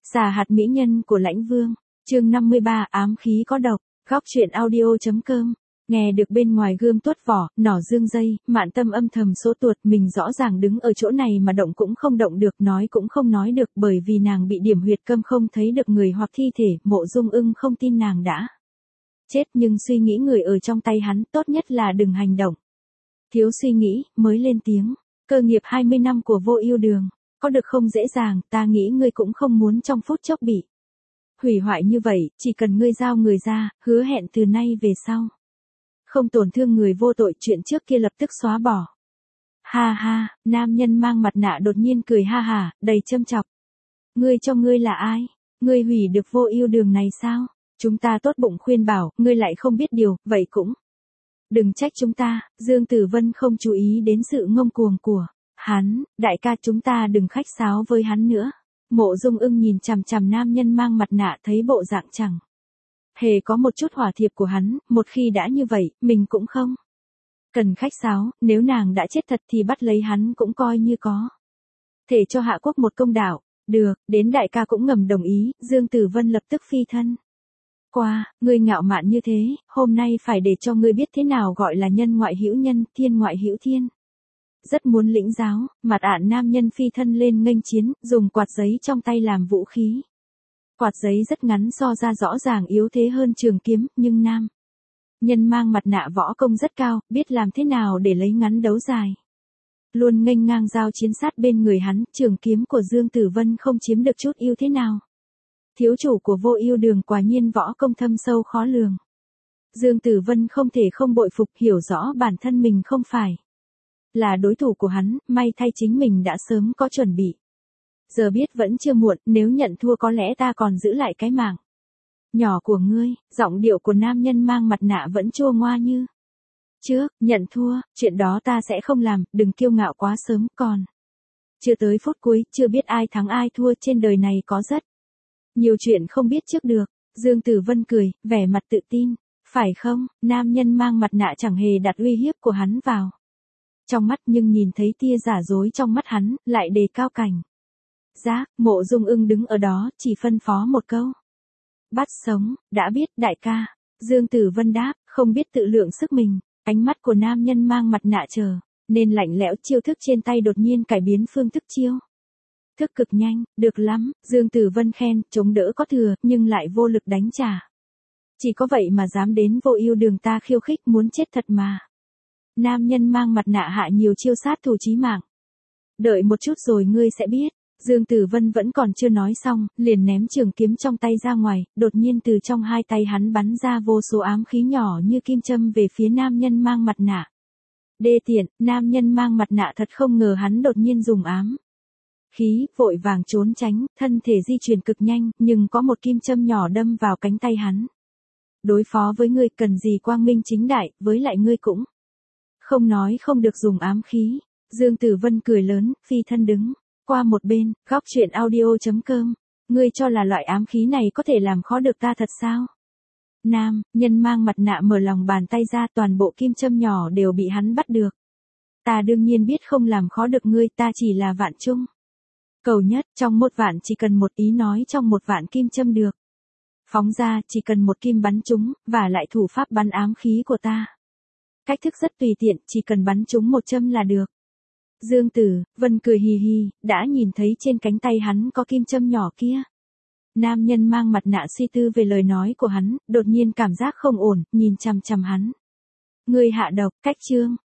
Xà hạt mỹ nhân của Lãnh Vương, chương 53 ám khí có độc, góc truyện audio.com. Nghe được bên ngoài gươm tuốt vỏ, nỏ dương dây, Mạn Tâm âm thầm số tuột, mình rõ ràng đứng ở chỗ này mà động cũng không động được, nói cũng không nói được, bởi vì nàng bị điểm huyệt câm không thấy được người hoặc thi thể. Mộ Dung Ưng không tin nàng đã chết, nhưng suy nghĩ người ở trong tay hắn, tốt nhất là đừng hành động. Thiếu suy nghĩ, mới lên tiếng, cơ nghiệp 20 năm của Vô Ưu Đường, có được không dễ dàng, ta nghĩ ngươi cũng không muốn trong phút chốc bị hủy hoại như vậy, chỉ cần ngươi giao người ra, hứa hẹn từ nay về sau không tổn thương người vô tội, chuyện trước kia lập tức xóa bỏ. Ha ha, nam nhân mang mặt nạ đột nhiên cười ha hả, đầy châm chọc. Ngươi cho ngươi là ai? Ngươi hủy được Vô Ưu Đường này sao? Chúng ta tốt bụng khuyên bảo, ngươi lại không biết điều, vậy cũng đừng trách chúng ta. Dương Tử Vân không chú ý đến sự ngông cuồng của hắn, đại ca chúng ta đừng khách sáo với hắn nữa. Mộ Dung Ưng nhìn chằm chằm nam nhân mang mặt nạ, thấy bộ dạng chẳng hề có một chút hỏa thiệp của hắn, một khi đã như vậy, mình cũng không cần khách sáo, nếu nàng đã chết thật thì bắt lấy hắn cũng coi như có thể cho Hạ Quốc một công đạo. Được, đến đại ca cũng ngầm đồng ý. Dương Tử Vân lập tức phi thân qua, ngươi ngạo mạn như thế, hôm nay phải để cho ngươi biết thế nào gọi là nhân ngoại hữu nhân, thiên ngoại hữu thiên. Rất muốn lĩnh giáo, mặt ạn nam nhân phi thân lên nghênh chiến, dùng quạt giấy trong tay làm vũ khí. Quạt giấy rất ngắn, so ra rõ ràng yếu thế hơn trường kiếm, nhưng nam nhân mang mặt nạ võ công rất cao, biết làm thế nào để lấy ngắn đấu dài. Luôn nghênh ngang giao chiến sát bên người hắn, trường kiếm của Dương Tử Vân không chiếm được chút ưu thế nào. Thiếu chủ của Vô Ưu Đường quả nhiên võ công thâm sâu khó lường. Dương Tử Vân không thể không bội phục, hiểu rõ bản thân mình không phải là đối thủ của hắn, may thay chính mình đã sớm có chuẩn bị. Giờ biết vẫn chưa muộn, nếu nhận thua có lẽ ta còn giữ lại cái mạng nhỏ của ngươi. Giọng điệu của nam nhân mang mặt nạ vẫn chua ngoa như trước. Nhận thua, chuyện đó ta sẽ không làm, đừng kiêu ngạo quá sớm, còn chưa tới phút cuối, chưa biết ai thắng ai thua, trên đời này có rất nhiều chuyện không biết trước được. Dương Tử Vân cười, vẻ mặt tự tin, phải không? Nam nhân mang mặt nạ chẳng hề đặt uy hiếp của hắn vào trong mắt, nhưng nhìn thấy tia giả dối trong mắt hắn, lại đề cao cảnh giác. Mộ Dung Ưng đứng ở đó, chỉ phân phó một câu. Bắt sống, đã biết đại ca. Dương Tử Vân đáp, không biết tự lượng sức mình. Ánh mắt của nam nhân mang mặt nạ trở nên lạnh lẽo, chiêu thức trên tay đột nhiên cải biến phương thức chiêu thức cực nhanh. Được lắm, Dương Tử Vân khen, chống đỡ có thừa, nhưng lại vô lực đánh trả. Chỉ có vậy mà dám đến Vô Ưu Đường ta khiêu khích, muốn chết thật mà. Nam nhân mang mặt nạ hạ nhiều chiêu sát thủ chí mạng. Đợi một chút rồi ngươi sẽ biết. Dương Tử Vân vẫn còn chưa nói xong, liền ném trường kiếm trong tay ra ngoài, đột nhiên từ trong hai tay hắn bắn ra vô số ám khí nhỏ như kim châm về phía nam nhân mang mặt nạ. Đê tiện, nam nhân mang mặt nạ thật không ngờ hắn đột nhiên dùng ám khí, vội vàng trốn tránh, thân thể di chuyển cực nhanh, nhưng có một kim châm nhỏ đâm vào cánh tay hắn. Đối phó với ngươi cần gì quang minh chính đại, với lại ngươi cũng không nói không được dùng ám khí. Dương Tử Vân cười lớn, phi thân đứng qua một bên. Góc truyện audio.com. Ngươi cho là loại ám khí này có thể làm khó được ta thật sao? Nam nhân mang mặt nạ mở lòng bàn tay ra, toàn bộ kim châm nhỏ đều bị hắn bắt được. Ta đương nhiên biết không làm khó được ngươi, ta chỉ là vạn chung cầu nhất, trong một vạn chỉ cần một ý nói trong một vạn kim châm được phóng ra, chỉ cần một kim bắn trúng, và lại thủ pháp bắn ám khí của ta cách thức rất tùy tiện, chỉ cần bắn trúng một châm là được. Dương Tử Vân cười hì hì, đã nhìn thấy trên cánh tay hắn có kim châm nhỏ kia. Nam nhân mang mặt nạ suy tư về lời nói của hắn, đột nhiên cảm giác không ổn, nhìn chằm chằm hắn. Ngươi hạ độc, cách chương